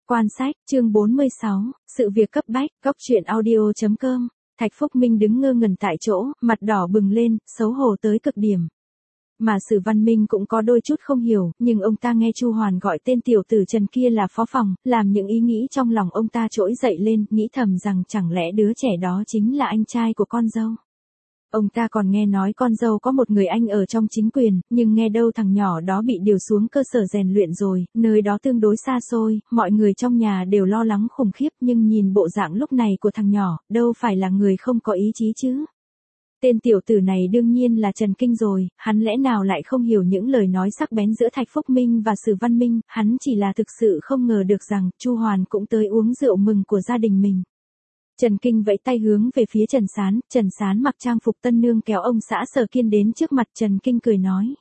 Quan sách, chương 46, sự việc cấp bách, góc truyện audio.com. Thạch Phúc Minh đứng ngơ ngẩn tại chỗ, mặt đỏ bừng lên, xấu hổ tới cực điểm. Mà Sử Văn Minh cũng có đôi chút không hiểu, nhưng ông ta nghe Chu Hoàn gọi tên tiểu tử Trần kia là phó phòng, làm những ý nghĩ trong lòng ông ta trỗi dậy lên, nghĩ thầm rằng chẳng lẽ đứa trẻ đó chính là anh trai của con dâu. Ông ta còn nghe nói con dâu có một người anh ở trong chính quyền, nhưng nghe đâu thằng nhỏ đó bị điều xuống cơ sở rèn luyện rồi, nơi đó tương đối xa xôi, mọi người trong nhà đều lo lắng khủng khiếp, nhưng nhìn bộ dạng lúc này của thằng nhỏ, đâu phải là người không có ý chí chứ. Tên tiểu tử này đương nhiên là Trần Kinh rồi, hắn lẽ nào lại không hiểu những lời nói sắc bén giữa Thạch Phúc Minh và Sử Văn Minh, hắn chỉ là thực sự không ngờ được rằng Chu Hoàn cũng tới uống rượu mừng của gia đình mình. Trần Kinh vẫy tay hướng về phía Trần Sán mặc trang phục tân nương kéo ông xã Sở Kiên đến trước mặt Trần Kinh cười nói.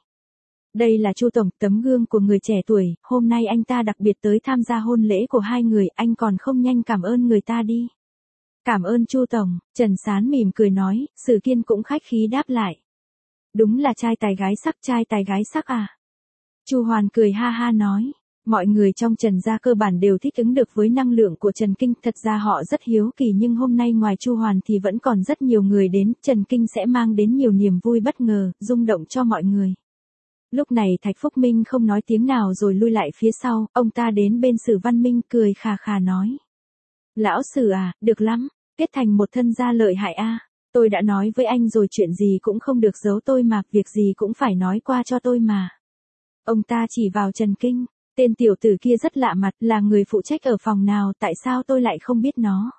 Đây là Chu Tổng, tấm gương của người trẻ tuổi, hôm nay anh ta đặc biệt tới tham gia hôn lễ của hai người, anh còn không nhanh cảm ơn người ta đi. Cảm ơn Chu Tổng, Trần Sán mỉm cười nói, Sở Kiên cũng khách khí đáp lại. Đúng là trai tài gái sắc à. Chu Hoàn cười ha ha nói. Mọi người trong Trần gia cơ bản đều thích ứng được với năng lượng của Trần Kinh, thật ra họ rất hiếu kỳ nhưng hôm nay ngoài Chu Hoàn thì vẫn còn rất nhiều người đến, Trần Kinh sẽ mang đến nhiều niềm vui bất ngờ, rung động cho mọi người. Lúc này Thạch Phúc Minh không nói tiếng nào rồi lui lại phía sau, ông ta đến bên Sử Văn Minh cười khà khà nói. Lão Sử à, được lắm, kết thành một thân gia lợi hại a. Tôi đã nói với anh rồi chuyện gì cũng không được giấu tôi mà, việc gì cũng phải nói qua cho tôi mà. Ông ta chỉ vào Trần Kinh. Tên tiểu tử kia rất lạ mặt, là người phụ trách ở phòng nào, tại sao tôi lại không biết nó.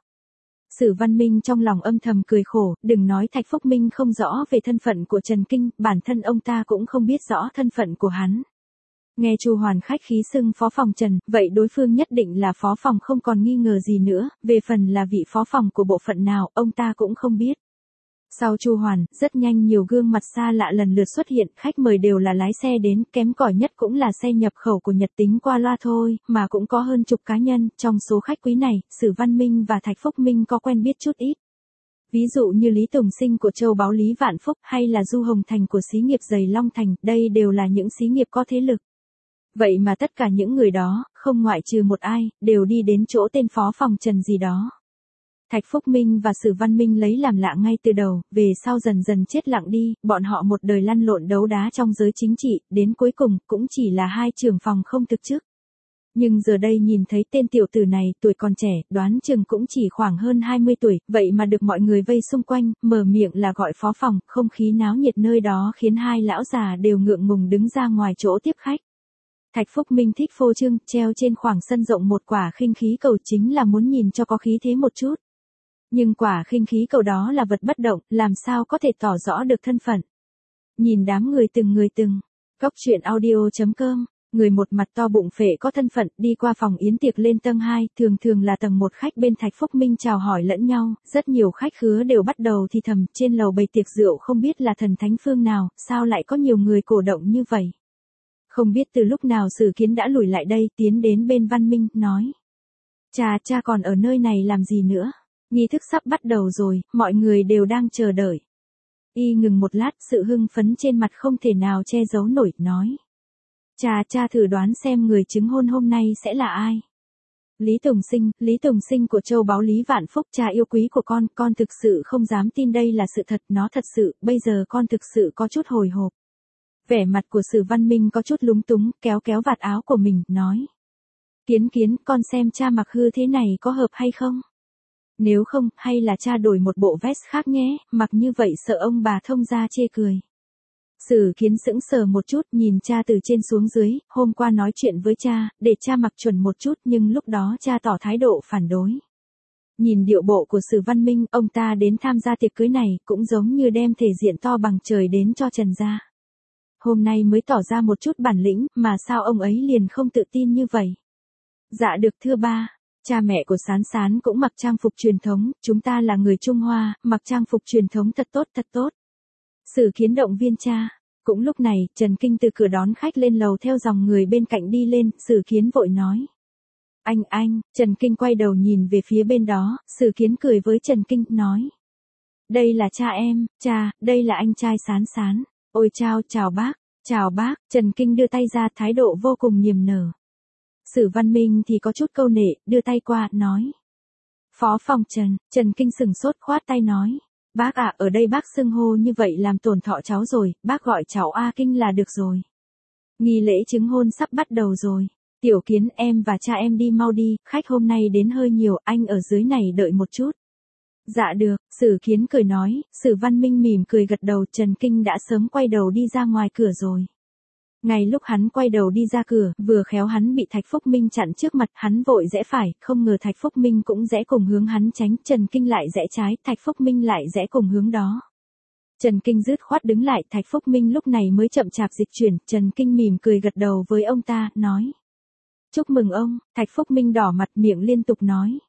Sử Văn Minh trong lòng âm thầm cười khổ, đừng nói Thạch Phúc Minh không rõ về thân phận của Trần Kinh, bản thân ông ta cũng không biết rõ thân phận của hắn. Nghe Chu Hoàn khách khí xưng phó phòng Trần, vậy đối phương nhất định là phó phòng không còn nghi ngờ gì nữa, về phần là vị phó phòng của bộ phận nào, ông ta cũng không biết. Sau Chu Hoàn, rất nhanh nhiều gương mặt xa lạ lần lượt xuất hiện, khách mời đều là lái xe đến, kém cỏi nhất cũng là xe nhập khẩu của Nhật tính qua loa thôi, mà cũng có hơn chục cá nhân, trong số khách quý này, Sử Văn Minh và Thạch Phúc Minh có quen biết chút ít. Ví dụ như Lý Tùng Sinh của Châu Báu Lý Vạn Phúc, hay là Du Hồng Thành của xí nghiệp giày Long Thành, đây đều là những xí nghiệp có thế lực. Vậy mà tất cả những người đó, không ngoại trừ một ai, đều đi đến chỗ tên phó phòng Trần gì đó. Thạch Phúc Minh và Sử Văn Minh lấy làm lạ ngay từ đầu, về sau dần dần chết lặng đi, bọn họ một đời lăn lộn đấu đá trong giới chính trị, đến cuối cùng cũng chỉ là hai trưởng phòng không thực chức. Nhưng giờ đây nhìn thấy tên tiểu tử này, tuổi còn trẻ, đoán chừng cũng chỉ khoảng hơn 20 tuổi, vậy mà được mọi người vây xung quanh, mở miệng là gọi phó phòng, không khí náo nhiệt nơi đó khiến hai lão già đều ngượng ngùng đứng ra ngoài chỗ tiếp khách. Thạch Phúc Minh thích phô trương, treo trên khoảng sân rộng một quả khinh khí cầu chính là muốn nhìn cho có khí thế một chút. Nhưng quả khinh khí cầu đó là vật bất động, làm sao có thể tỏ rõ được thân phận. Nhìn đám người từng. Góc truyện audio.com, người một mặt to bụng phệ có thân phận, đi qua phòng yến tiệc lên tầng 2, thường là tầng 1 khách bên Thạch Phúc Minh chào hỏi lẫn nhau, rất nhiều khách khứa đều bắt đầu thì thầm, trên lầu bày tiệc rượu không biết là thần thánh phương nào, sao lại có nhiều người cổ động như vậy. Không biết từ lúc nào Sử Kiến đã lùi lại đây, tiến đến bên Văn Minh, nói. Cha còn ở nơi này làm gì nữa? Nghi thức sắp bắt đầu rồi, mọi người đều đang chờ đợi. Y ngừng một lát, sự hưng phấn trên mặt không thể nào che giấu nổi, nói. Cha thử đoán xem người chứng hôn hôm nay sẽ là ai? Lý Tùng Sinh của Châu Báu Lý Vạn Phúc, cha yêu quý của con thực sự không dám tin đây là sự thật, nó thật sự, bây giờ con thực sự có chút hồi hộp. Vẻ mặt của Sử Văn Minh có chút lúng túng, kéo vạt áo của mình, nói. Kiến, con xem cha mặc hư thế này có hợp hay không? Nếu không, hay là cha đổi một bộ vest khác nhé, mặc như vậy sợ ông bà thông gia chê cười. Sử Kiến sững sờ một chút, nhìn cha từ trên xuống dưới, hôm qua nói chuyện với cha, để cha mặc chuẩn một chút, nhưng lúc đó cha tỏ thái độ phản đối. Nhìn điệu bộ của Sử Văn Minh, ông ta đến tham gia tiệc cưới này, cũng giống như đem thể diện to bằng trời đến cho Trần gia. Hôm nay mới tỏ ra một chút bản lĩnh, mà sao ông ấy liền không tự tin như vậy? Dạ được thưa ba. Cha mẹ của Sán cũng mặc trang phục truyền thống, chúng ta là người Trung Hoa, mặc trang phục truyền thống thật tốt. Sử Kiến động viên cha. Cũng lúc này, Trần Kinh từ cửa đón khách lên lầu theo dòng người bên cạnh đi lên, Sử Kiến vội nói. Anh, Trần Kinh quay đầu nhìn về phía bên đó, Sử Kiến cười với Trần Kinh, nói. Đây là cha em, đây là anh trai Sán. Ôi chào bác, Trần Kinh đưa tay ra thái độ vô cùng niềm nở. Sử Văn Minh thì có chút câu nệ, đưa tay qua, nói. Phó phòng Trần, Trần Kinh sừng sốt khoát tay nói. Bác ạ, ở đây bác xưng hô như vậy làm tổn thọ cháu rồi, bác gọi cháu A Kinh là được rồi. Nghi lễ chứng hôn sắp bắt đầu rồi. Tiểu Kiến, em và cha em đi mau đi, khách hôm nay đến hơi nhiều, anh ở dưới này đợi một chút. Dạ được, Sử Kiến cười nói, Sử Văn Minh mỉm cười gật đầu, Trần Kinh đã sớm quay đầu đi ra ngoài cửa rồi. Ngay lúc hắn quay đầu đi ra cửa, vừa khéo hắn bị Thạch Phúc Minh chặn trước mặt, hắn vội rẽ phải, không ngờ Thạch Phúc Minh cũng rẽ cùng hướng hắn tránh, Trần Kinh lại rẽ trái, Thạch Phúc Minh lại rẽ cùng hướng đó. Trần Kinh dứt khoát đứng lại, Thạch Phúc Minh lúc này mới chậm chạp dịch chuyển, Trần Kinh mỉm cười gật đầu với ông ta, nói. Chúc mừng ông, Thạch Phúc Minh đỏ mặt miệng liên tục nói.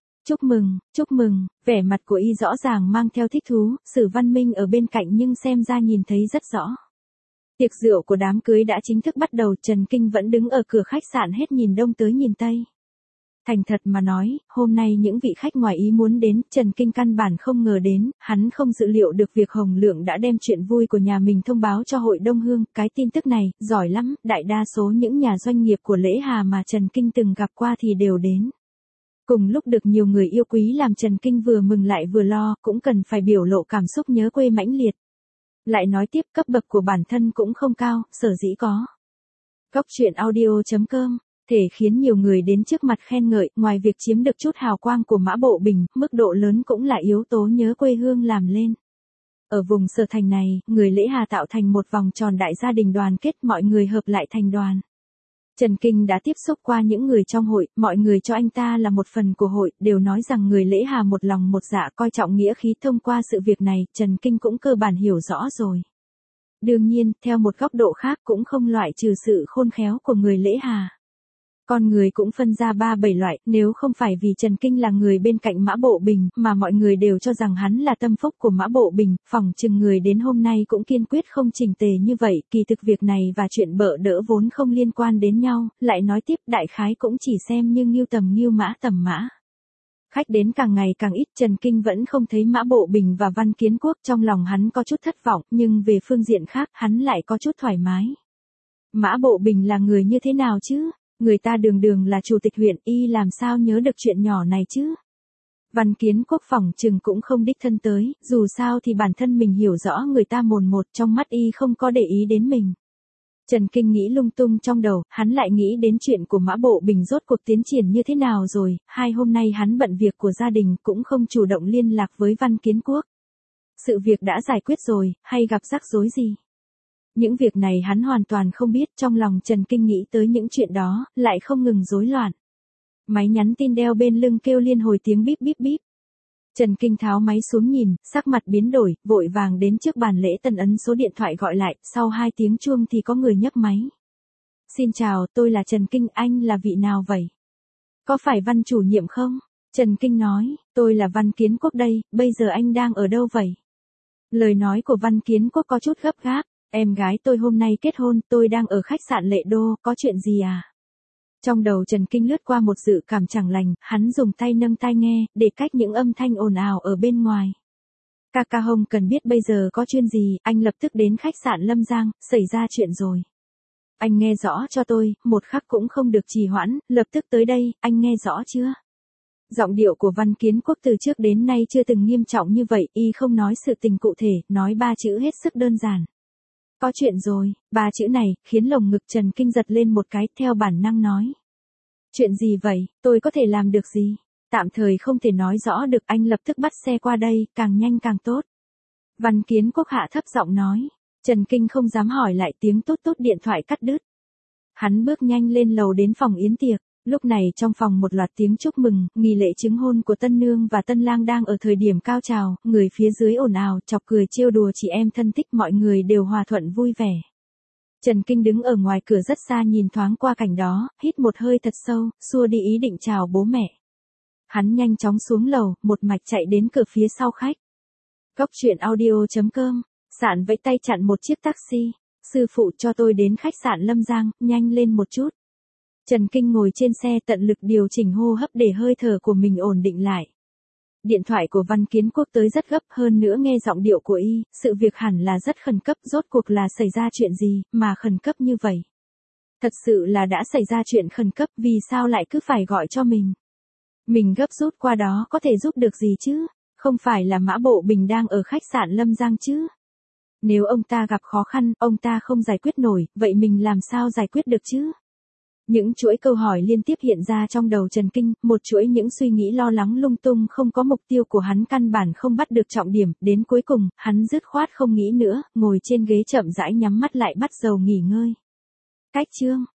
Chúc mừng, vẻ mặt của y rõ ràng mang theo thích thú, Sử Văn Minh ở bên cạnh nhưng xem ra nhìn thấy rất rõ. Tiệc rượu của đám cưới đã chính thức bắt đầu, Trần Kinh vẫn đứng ở cửa khách sạn hết nhìn đông tới nhìn tây. Thành thật mà nói, hôm nay những vị khách ngoài ý muốn đến, Trần Kinh căn bản không ngờ đến, hắn không dự liệu được việc Hồng Lượng đã đem chuyện vui của nhà mình thông báo cho hội Đông Hương, cái tin tức này, giỏi lắm, đại đa số những nhà doanh nghiệp của Lễ Hà mà Trần Kinh từng gặp qua thì đều đến. Cùng lúc được nhiều người yêu quý làm Trần Kinh vừa mừng lại vừa lo, cũng cần phải biểu lộ cảm xúc nhớ quê mãnh liệt. Lại nói tiếp, cấp bậc của bản thân cũng không cao, sở dĩ có. Góc truyện audio.com, thể khiến nhiều người đến trước mặt khen ngợi, ngoài việc chiếm được chút hào quang của Mã Bộ Bình, mức độ lớn cũng là yếu tố nhớ quê hương làm lên. Ở vùng Sở Thành này, người Lễ Hà tạo thành một vòng tròn đại gia đình đoàn kết, mọi người hợp lại thành đoàn. Trần Kinh đã tiếp xúc qua những người trong hội, mọi người cho anh ta là một phần của hội, đều nói rằng người Lễ Hà một lòng một dạ coi trọng nghĩa khí. Thông qua sự việc này, Trần Kinh cũng cơ bản hiểu rõ rồi. Đương nhiên, theo một góc độ khác cũng không loại trừ sự khôn khéo của người Lễ Hà. Con người cũng phân ra 3-7 loại, nếu không phải vì Trần Kinh là người bên cạnh Mã Bộ Bình, mà mọi người đều cho rằng hắn là tâm phúc của Mã Bộ Bình, phỏng chừng người đến hôm nay cũng kiên quyết không chỉnh tề như vậy, kỳ thực việc này và chuyện bợ đỡ vốn không liên quan đến nhau, lại nói tiếp đại khái cũng chỉ xem như ngưu tầm ngưu mã tầm mã. Khách đến càng ngày càng ít, Trần Kinh vẫn không thấy Mã Bộ Bình và Văn Kiến Quốc, trong lòng hắn có chút thất vọng, nhưng về phương diện khác, hắn lại có chút thoải mái. Mã Bộ Bình là người như thế nào chứ? Người ta đường đường là chủ tịch huyện, y làm sao nhớ được chuyện nhỏ này chứ? Văn Kiến Quốc phỏng chừng cũng không đích thân tới, dù sao thì bản thân mình hiểu rõ người ta mồn một, trong mắt y không có để ý đến mình. Trần Kinh nghĩ lung tung trong đầu, hắn lại nghĩ đến chuyện của Mã Bộ Bình rốt cuộc tiến triển như thế nào rồi, 2 hôm nay hắn bận việc của gia đình cũng không chủ động liên lạc với Văn Kiến Quốc. Sự việc đã giải quyết rồi, hay gặp rắc rối gì? Những việc này hắn hoàn toàn không biết, trong lòng Trần Kinh nghĩ tới những chuyện đó, lại không ngừng rối loạn. Máy nhắn tin đeo bên lưng kêu liên hồi tiếng bíp bíp bíp. Trần Kinh tháo máy xuống nhìn, sắc mặt biến đổi, vội vàng đến trước bàn lễ tân ấn số điện thoại gọi lại, sau 2 tiếng chuông thì có người nhấc máy. Xin chào, tôi là Trần Kinh, anh là vị nào vậy? Có phải Văn chủ nhiệm không? Trần Kinh nói, tôi là Văn Kiến Quốc đây, bây giờ anh đang ở đâu vậy? Lời nói của Văn Kiến Quốc có chút gấp gáp. Em gái tôi hôm nay kết hôn, tôi đang ở khách sạn Lệ Đô, có chuyện gì à? Trong đầu Trần Kinh lướt qua một dự cảm chẳng lành, hắn dùng tay nâng tai nghe, để cách những âm thanh ồn ào ở bên ngoài. Ca Hồng cần biết bây giờ có chuyện gì, anh lập tức đến khách sạn Lâm Giang, xảy ra chuyện rồi. Anh nghe rõ cho tôi, một khắc cũng không được trì hoãn, lập tức tới đây, anh nghe rõ chưa? Giọng điệu của Văn Kiến Quốc từ trước đến nay chưa từng nghiêm trọng như vậy, y không nói sự tình cụ thể, nói 3 chữ hết sức đơn giản. Có chuyện rồi, 3 chữ này, khiến lồng ngực Trần Kinh giật lên một cái, theo bản năng nói. Chuyện gì vậy, tôi có thể làm được gì? Tạm thời không thể nói rõ được, anh lập tức bắt xe qua đây, càng nhanh càng tốt. Văn Kiến Quốc hạ thấp giọng nói. Trần Kinh không dám hỏi lại, tiếng tốt tốt điện thoại cắt đứt. Hắn bước nhanh lên lầu đến phòng yến tiệc. Lúc này trong phòng một loạt tiếng chúc mừng, nghi lễ chứng hôn của tân nương và tân lang đang ở thời điểm cao trào, người phía dưới ồn ào, chọc cười trêu đùa chị em thân thích, mọi người đều hòa thuận vui vẻ. Trần Kinh đứng ở ngoài cửa rất xa nhìn thoáng qua cảnh đó, hít một hơi thật sâu, xua đi ý định chào bố mẹ. Hắn nhanh chóng xuống lầu, một mạch chạy đến cửa phía sau khách. Góc truyện audio.com, Sạn vẫy tay chặn một chiếc taxi. Sư phụ cho tôi đến khách sạn Lâm Giang, nhanh lên một chút. Trần Kinh ngồi trên xe tận lực điều chỉnh hô hấp để hơi thở của mình ổn định lại. Điện thoại của Văn Kiến Quốc tới rất gấp, hơn nữa nghe giọng điệu của y, sự việc hẳn là rất khẩn cấp, rốt cuộc là xảy ra chuyện gì mà khẩn cấp như vậy. Thật sự là đã xảy ra chuyện khẩn cấp, vì sao lại cứ phải gọi cho mình? Mình gấp rút qua đó có thể giúp được gì chứ? Không phải là Mã Bộ Bình đang ở khách sạn Lâm Giang chứ? Nếu ông ta gặp khó khăn, ông ta không giải quyết nổi, vậy mình làm sao giải quyết được chứ? Những chuỗi câu hỏi liên tiếp hiện ra trong đầu Trần Kinh, một chuỗi những suy nghĩ lo lắng lung tung không có mục tiêu của hắn căn bản không bắt được trọng điểm, đến cuối cùng, hắn dứt khoát không nghĩ nữa, ngồi trên ghế chậm rãi nhắm mắt lại bắt đầu nghỉ ngơi. Cách chương